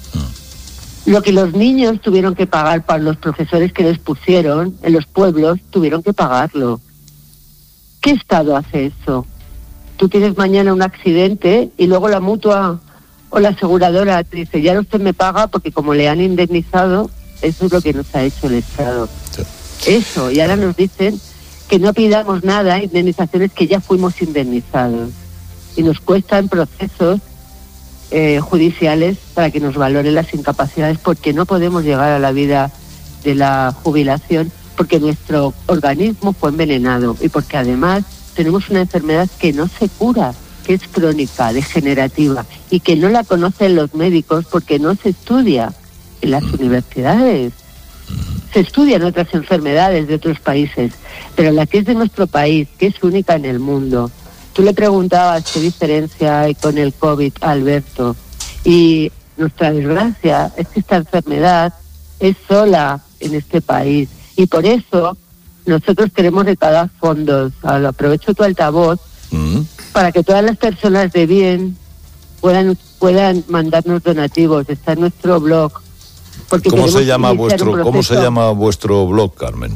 Uh-huh. Lo que los niños tuvieron que pagar para los profesores que les pusieron en los pueblos, tuvieron que pagarlo. ¿Qué Estado hace eso? Tú tienes mañana un accidente y luego la mutua o la aseguradora te dice, ya usted me paga porque como le han indemnizado, eso es lo que nos ha hecho el Estado. Sí. Eso, y ahora nos dicen que no pidamos nada, indemnizaciones que ya fuimos indemnizados. Y nos cuestan procesos eh, judiciales para que nos valoren las incapacidades porque no podemos llegar a la vida de la jubilación porque nuestro organismo fue envenenado y porque además tenemos una enfermedad que no se cura, que es crónica, degenerativa, y que no la conocen los médicos porque no se estudia en las universidades. Se estudian otras enfermedades de otros países, pero la que es de nuestro país, que es única en el mundo. Tú le preguntabas qué diferencia hay con el COVID a Alberto, y nuestra desgracia es que esta enfermedad es sola en este país, y por eso nosotros queremos recaudar fondos. Ahora, aprovecho tu altavoz mm. para que todas las personas de bien puedan puedan mandarnos donativos. Está en nuestro blog. Porque ¿Cómo se llama vuestro ¿Cómo se llama vuestro blog, Carmen?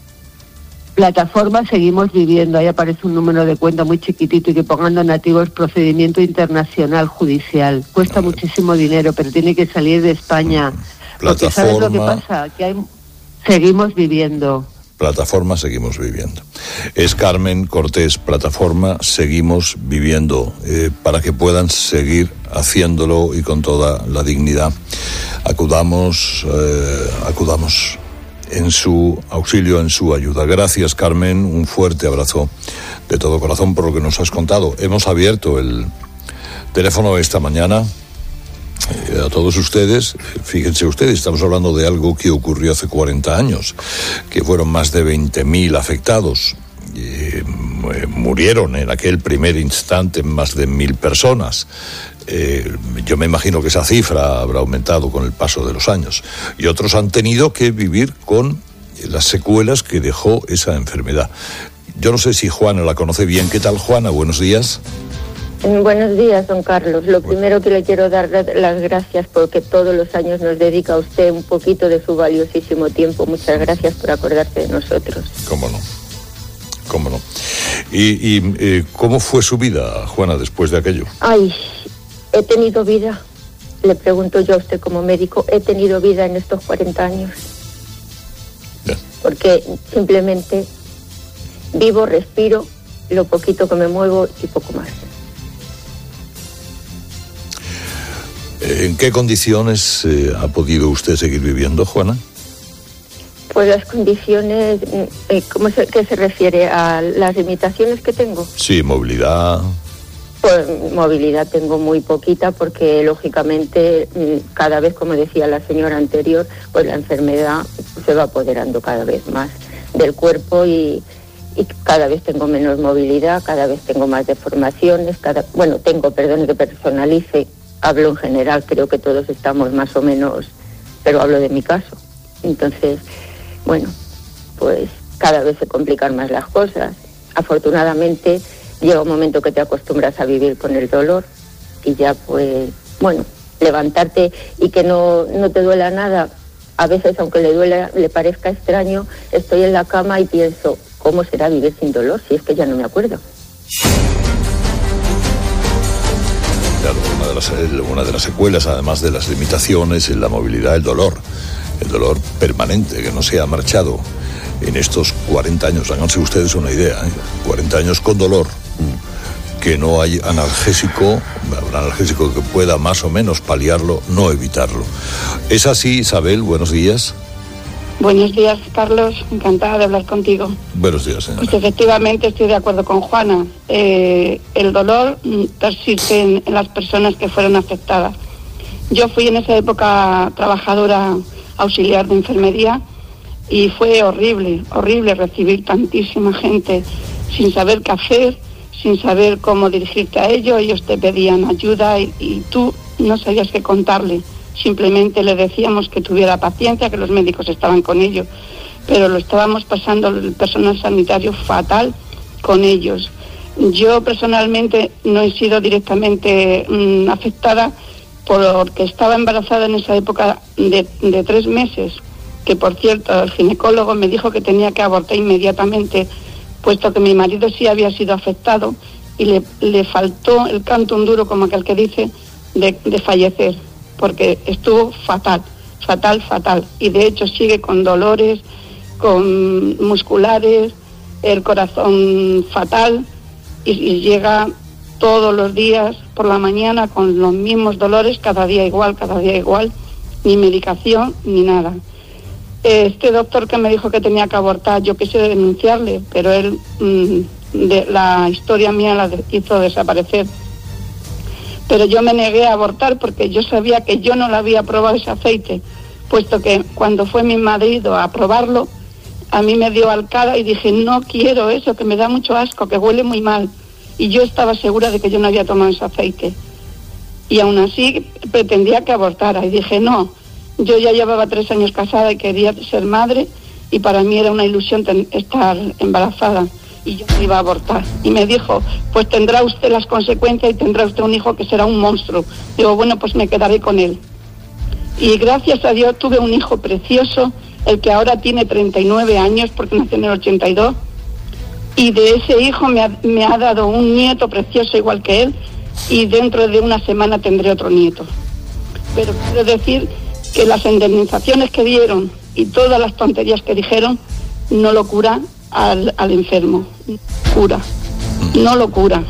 Plataforma Seguimos Viviendo. Ahí aparece un número de cuenta muy chiquitito y que pongan donativos. Procedimiento internacional judicial. Cuesta muchísimo dinero, pero tiene que salir de España. Mm. Porque ¿sabes lo que pasa? Que hay... Seguimos Viviendo. Plataforma Seguimos Viviendo. Es Carmen Cortés, Plataforma Seguimos Viviendo, eh, para que puedan seguir haciéndolo y con toda la dignidad. Acudamos, eh, acudamos en su auxilio, en su ayuda. Gracias, Carmen, un fuerte abrazo de todo corazón por lo que nos has contado. Hemos abierto el teléfono esta mañana Eh, a todos ustedes. Fíjense ustedes, estamos hablando de algo que ocurrió hace cuarenta años, que fueron más de veinte mil afectados. Eh, murieron en aquel primer instante más de mil personas. Eh, yo me imagino que esa cifra habrá aumentado con el paso de los años. Y otros han tenido que vivir con las secuelas que dejó esa enfermedad. Yo no sé si Juana la conoce bien. ¿Qué tal, Juana? Buenos días. Buenos días, don Carlos. Lo primero que le quiero dar las gracias porque todos los años nos dedica a usted un poquito de su valiosísimo tiempo. Muchas gracias por acordarse de nosotros. ¿Cómo no? ¿Cómo no? ¿Y, y eh, cómo fue su vida, Juana, después de aquello? Ay, he tenido vida. Le pregunto yo a usted como médico, ¿he tenido vida en estos cuarenta años? Bien. Porque simplemente vivo, respiro, lo poquito que me muevo y poco más. ¿En qué condiciones eh, ha podido usted seguir viviendo, Juana? Pues las condiciones, eh, ¿cómo se, qué se refiere? ¿A las limitaciones que tengo? Sí, movilidad. Pues movilidad tengo muy poquita porque, lógicamente, cada vez, como decía la señora anterior, pues la enfermedad se va apoderando cada vez más del cuerpo y, y cada vez tengo menos movilidad, cada vez tengo más deformaciones, cada, bueno, tengo, perdón que personalice, hablo en general, creo que todos estamos más o menos, pero hablo de mi caso. Entonces, bueno, pues cada vez se complican más las cosas. Afortunadamente llega un momento que te acostumbras a vivir con el dolor y ya pues, bueno, levantarte y que no, no te duela nada. A veces, aunque le duela, le parezca extraño, estoy en la cama y pienso, ¿cómo será vivir sin dolor? Si es que ya no me acuerdo. Claro, una de las, una de las secuelas, además de las limitaciones, es la movilidad, el dolor. El dolor permanente, que no se ha marchado en estos cuarenta años. Háganse ustedes una idea, ¿eh? cuarenta años con dolor. Que no hay analgésico, un analgésico que pueda más o menos paliarlo, no evitarlo. ¿Es así, Isabel? Buenos días. Buenos días, Carlos. Encantada de hablar contigo. Buenos días, señora. Pues efectivamente estoy de acuerdo con Juana. Eh, el dolor persiste en, en las personas que fueron afectadas. Yo fui en esa época trabajadora auxiliar de enfermería y fue horrible, horrible recibir tantísima gente sin saber qué hacer, sin saber cómo dirigirte a ellos. Ellos te pedían ayuda y, y tú no sabías qué contarle. Simplemente le decíamos que tuviera paciencia, que los médicos estaban con ellos, pero lo estábamos pasando el personal sanitario fatal con ellos. Yo personalmente no he sido directamente mmm, afectada porque estaba embarazada en esa época de, de tres meses, que por cierto el ginecólogo me dijo que tenía que abortar inmediatamente, puesto que mi marido sí había sido afectado y le, le faltó el canto un duro, como aquel que dice, de, de fallecer, porque estuvo fatal, fatal, fatal. Y de hecho sigue con dolores, con musculares, el corazón fatal, y, y llega todos los días por la mañana con los mismos dolores, cada día igual, cada día igual, ni medicación ni nada. Este doctor que me dijo que tenía que abortar, yo quise denunciarle, pero él mmm, de, la historia mía la de, hizo desaparecer. Pero yo me negué a abortar porque yo sabía que yo no le había probado ese aceite, puesto que cuando fue mi marido a probarlo, a mí me dio al cara y dije, no quiero eso, que me da mucho asco, que huele muy mal. Y yo estaba segura de que yo no había tomado ese aceite. Y aún así pretendía que abortara. Y dije, no, yo ya llevaba tres años casada y quería ser madre, y para mí era una ilusión ten- estar embarazada. Y yo me iba a abortar. Y me dijo, pues tendrá usted las consecuencias y tendrá usted un hijo que será un monstruo. Digo, bueno, pues me quedaré con él. Y gracias a Dios tuve un hijo precioso, el que ahora tiene treinta y nueve años, porque nació en el ochenta y dos. Y de ese hijo me ha, me ha dado un nieto precioso igual que él, y dentro de una semana tendré otro nieto. Pero quiero decir que las indemnizaciones que dieron y todas las tonterías que dijeron no lo curan al, al enfermo. Cura. No lo cura.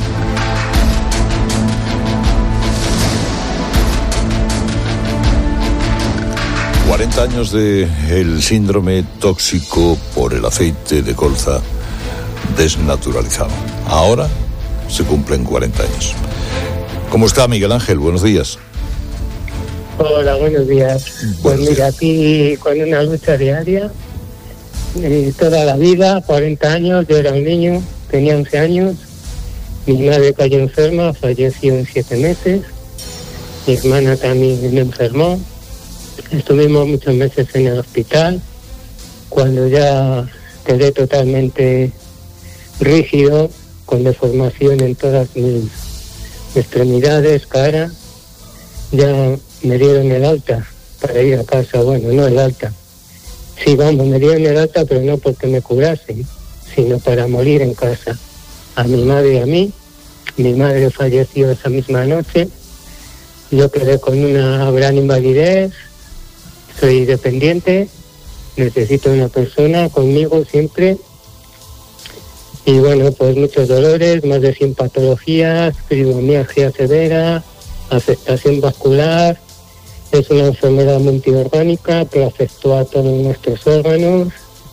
cuarenta años de el síndrome tóxico por el aceite de colza desnaturalizado. Ahora se cumplen cuarenta años. ¿Cómo está, Miguel Ángel? Buenos días. Hola, buenos días. Buenos pues mira, días. Aquí con una lucha diaria, eh, toda la vida, cuarenta años, yo era un niño, tenía once años, mi madre cayó enferma, falleció en siete meses, mi hermana también me enfermó, estuvimos muchos meses en el hospital, cuando ya quedé totalmente rígido, con deformación en todas mis extremidades, cara, ya me dieron el alta para ir a casa. Bueno, no el alta, sí, vamos, me dieron el alta, pero no porque me curasen, sino para morir en casa, a mi madre y a mí. Mi madre falleció esa misma noche, yo quedé con una gran invalidez, soy dependiente, necesito una persona conmigo siempre. Y bueno, pues muchos dolores, más de cien patologías, fibromialgia severa, afectación vascular. Es una enfermedad multiorgánica que afectó a todos nuestros órganos,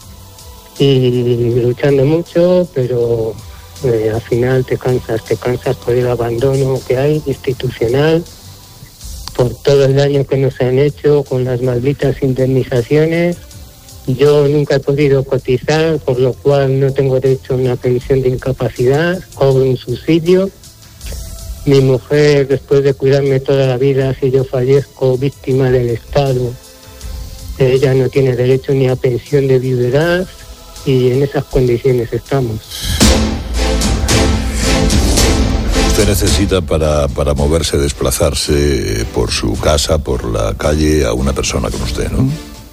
y luchando mucho, pero eh, al final te cansas, te cansas por el abandono que hay institucional, por todo el daño que nos han hecho con las malditas indemnizaciones. Yo nunca he podido cotizar, por lo cual no tengo derecho a una pensión de incapacidad, cobro un subsidio. Mi mujer, después de cuidarme toda la vida, si yo fallezco víctima del Estado, ella no tiene derecho ni a pensión de viudedad, y en esas condiciones estamos. Usted necesita para, para moverse, desplazarse por su casa, por la calle, a una persona con usted, ¿no?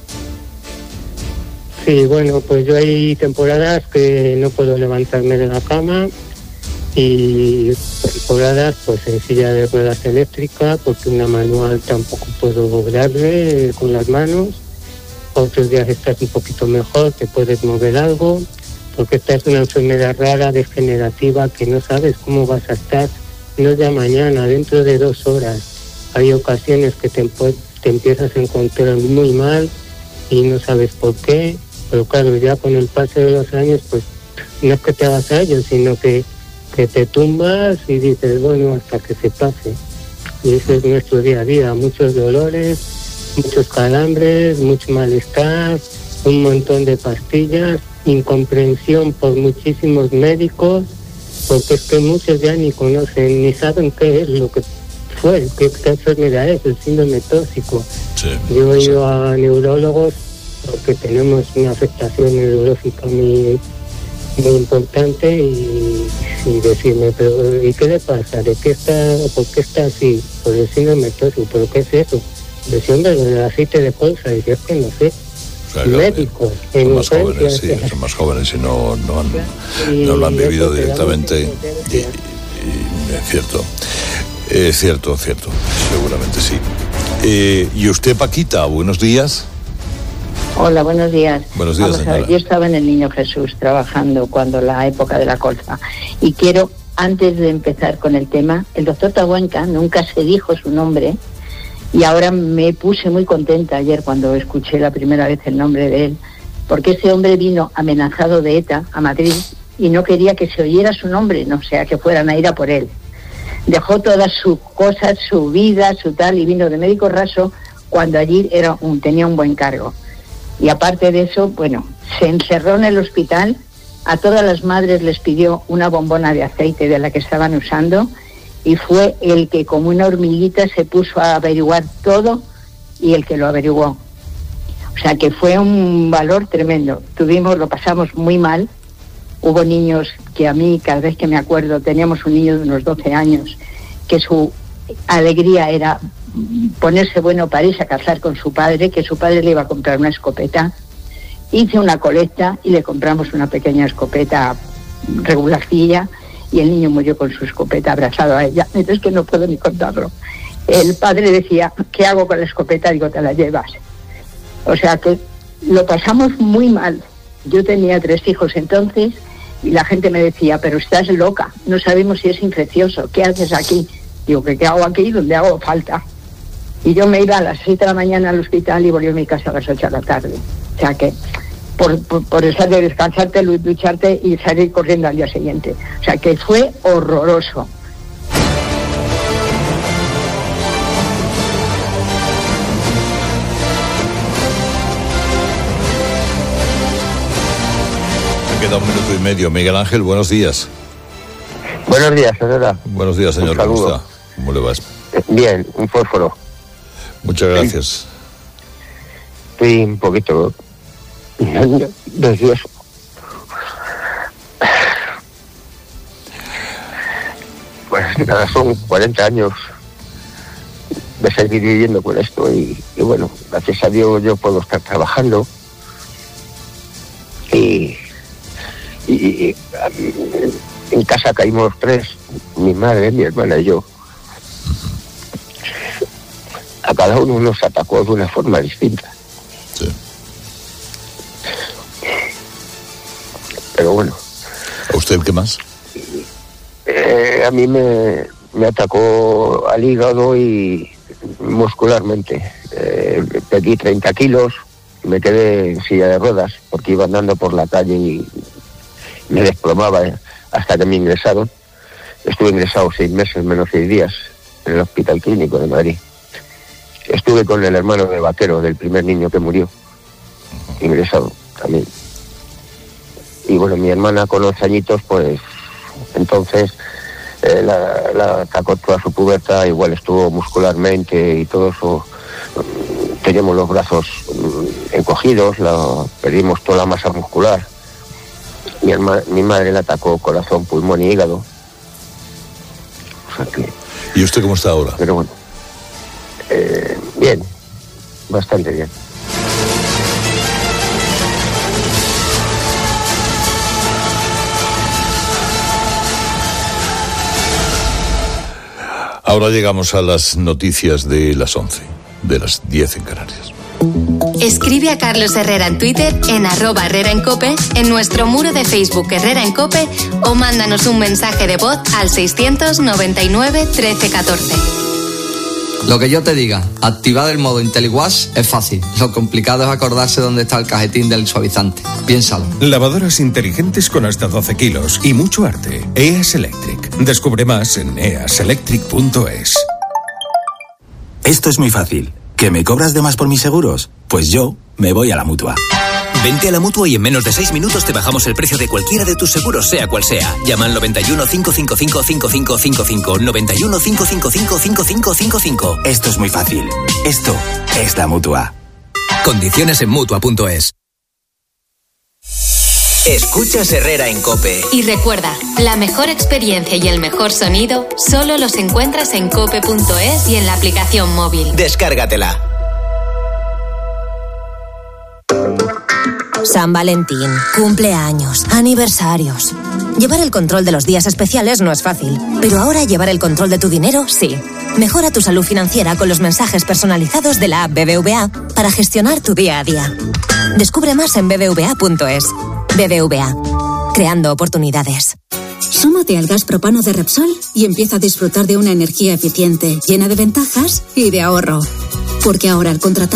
Sí, bueno, pues yo hay temporadas que no puedo levantarme de la cama, y temporadas pues en silla de ruedas eléctrica, porque una manual tampoco puedo lograrle con las manos. Otros días estás un poquito mejor, te puedes mover algo, porque esta es una enfermedad rara, degenerativa, que no sabes cómo vas a estar, no ya mañana, dentro de dos horas. Hay ocasiones que te, te empiezas a encontrar muy mal y no sabes por qué, pero claro, ya con el paso de los años, pues no es que te hagas a ello, sino que, que te tumbas y dices, bueno, hasta que se pase. Y eso es nuestro día a día, muchos dolores, muchos calambres, mucho malestar, un montón de pastillas, incomprensión por muchísimos médicos, porque es que muchos ya ni conocen, ni saben qué es lo que fue, qué, qué enfermedad es, el síndrome tóxico. Sí, Yo he sí. ido a neurólogos porque tenemos una afectación neurológica muy, muy importante, y, y decirme, pero ¿y qué le pasa? ¿De qué está, por qué está así? Por el síndrome tóxico, ¿pero qué es eso? Decía, el aceite de colza, y yo es que no sé. Claro, Médicos, son en más jóvenes, urgencias. sí, son más jóvenes y no, no, han, Y no lo han vivido eso te da directamente. mucha Y, y- y es cierto, es cierto, cierto, seguramente sí. Eh, ¿Y usted, Paquita, buenos días? Hola, buenos días. Buenos días, Vamos a ver, señora. yo estaba en el Niño Jesús trabajando cuando la época de la colza, y quiero, antes de empezar con el tema, el doctor Tahuanca nunca se dijo su nombre, y ahora me puse muy contenta ayer cuando escuché la primera vez el nombre de él, porque ese hombre vino amenazado de ETA a Madrid y no quería que se oyera su nombre, no sea que fueran a ir a por él. Dejó todas sus cosas, su vida, su tal, y vino de médico raso cuando allí era un, tenía un buen cargo. Y aparte de eso, bueno, se encerró en el hospital, a todas las madres les pidió una bombona de aceite de la que estaban usando, y fue el que como una hormiguita se puso a averiguar todo, y el que lo averiguó. O sea que fue un valor tremendo. Tuvimos, lo pasamos muy mal. Hubo niños que a mí, cada vez que me acuerdo, teníamos un niño de unos doce años, que su alegría era ponerse bueno para irse a cazar con su padre, que su padre le iba a comprar una escopeta. Hice una colecta y le compramos una pequeña escopeta regularcilla, y el niño murió con su escopeta abrazado a ella. Entonces, que no puedo ni contarlo. El padre decía, ¿qué hago con la escopeta? Digo, te la llevas. O sea que lo pasamos muy mal. Yo tenía tres hijos entonces, y la gente me decía, pero estás loca, no sabemos si es infeccioso, ¿qué haces aquí? Digo, ¿qué, qué hago aquí donde hago falta? Y yo me iba a las seis de la mañana al hospital y volví a mi casa a las ocho de la tarde. O sea que por, por, por estar de descansarte, ducharte y salir corriendo al día siguiente. O sea que fue horroroso. Me queda un minuto y medio. Miguel Ángel, buenos días. Buenos días, señora. Buenos días, señor. Un ¿Cómo saludo. está? ¿Cómo le va? Bien, un fósforo. Muchas gracias. Estoy un poquito nervioso. Pues nada, son cuarenta años de seguir viviendo con esto, y, y bueno, gracias a Dios yo puedo estar trabajando, y, y, y en casa caímos tres, mi madre, mi hermana y yo. A cada uno nos atacó de una forma distinta. Sí. Pero bueno. ¿A usted qué más? Eh, a mí me, me atacó al hígado y muscularmente. Eh, perdí treinta kilos, me quedé en silla de ruedas porque iba andando por la calle y me desplomaba, eh, hasta que me ingresaron. Estuve ingresado seis meses menos seis días en el Hospital Clínico de Madrid. Estuve con el hermano de Vaquero, del primer niño que murió. ingresado también. Y bueno, mi hermana con once añitos, pues entonces eh, la, la atacó toda su pubertad, igual estuvo muscularmente y todo eso. Teníamos los brazos encogidos, la, perdimos toda la masa muscular. Mi, herma, mi madre le atacó corazón, pulmón y hígado. O sea que, ¿y usted cómo está ahora? Pero bueno, eh, bien, bastante bien. Ahora llegamos a las noticias de las once, de las diez en Canarias. Escribe a Carlos Herrera en Twitter, en arroba Herrera en Cope, en nuestro muro de Facebook Herrera en Cope, o mándanos un mensaje de voz al seiscientos noventa y nueve trece catorce. Lo que yo te diga, activar el modo IntelliWash es fácil. Lo complicado es acordarse dónde está el cajetín del suavizante. Piénsalo. Lavadoras inteligentes con hasta doce kilos y mucho arte. E A S Electric. Descubre más en e a s electric punto es. Esto es muy fácil. ¿Que me cobras de más por mis seguros? Pues yo me voy a la Mutua. Vente a la Mutua y en menos de seis minutos te bajamos el precio de cualquiera de tus seguros, sea cual sea. Llama al noventa y uno, cinco cinco cinco, cinco cinco cinco cinco, noventa y uno, cinco cinco cinco, cinco cinco cinco cinco. Esto es muy fácil. Esto es la Mutua. Condiciones en Mutua punto es. Escuchas Herrera en Cope. Y recuerda, la mejor experiencia y el mejor sonido solo los encuentras en cope punto es y en la aplicación móvil. Descárgatela. San Valentín, cumpleaños, aniversarios. Llevar el control de los días especiales no es fácil, pero ahora llevar el control de tu dinero, sí. Mejora tu salud financiera con los mensajes personalizados de la app B B V A para gestionar tu día a día. Descubre más en b b v a punto es. B B V A, creando oportunidades. Súmate al gas propano de Repsol y empieza a disfrutar de una energía eficiente, llena de ventajas y de ahorro. Porque ahora al contratar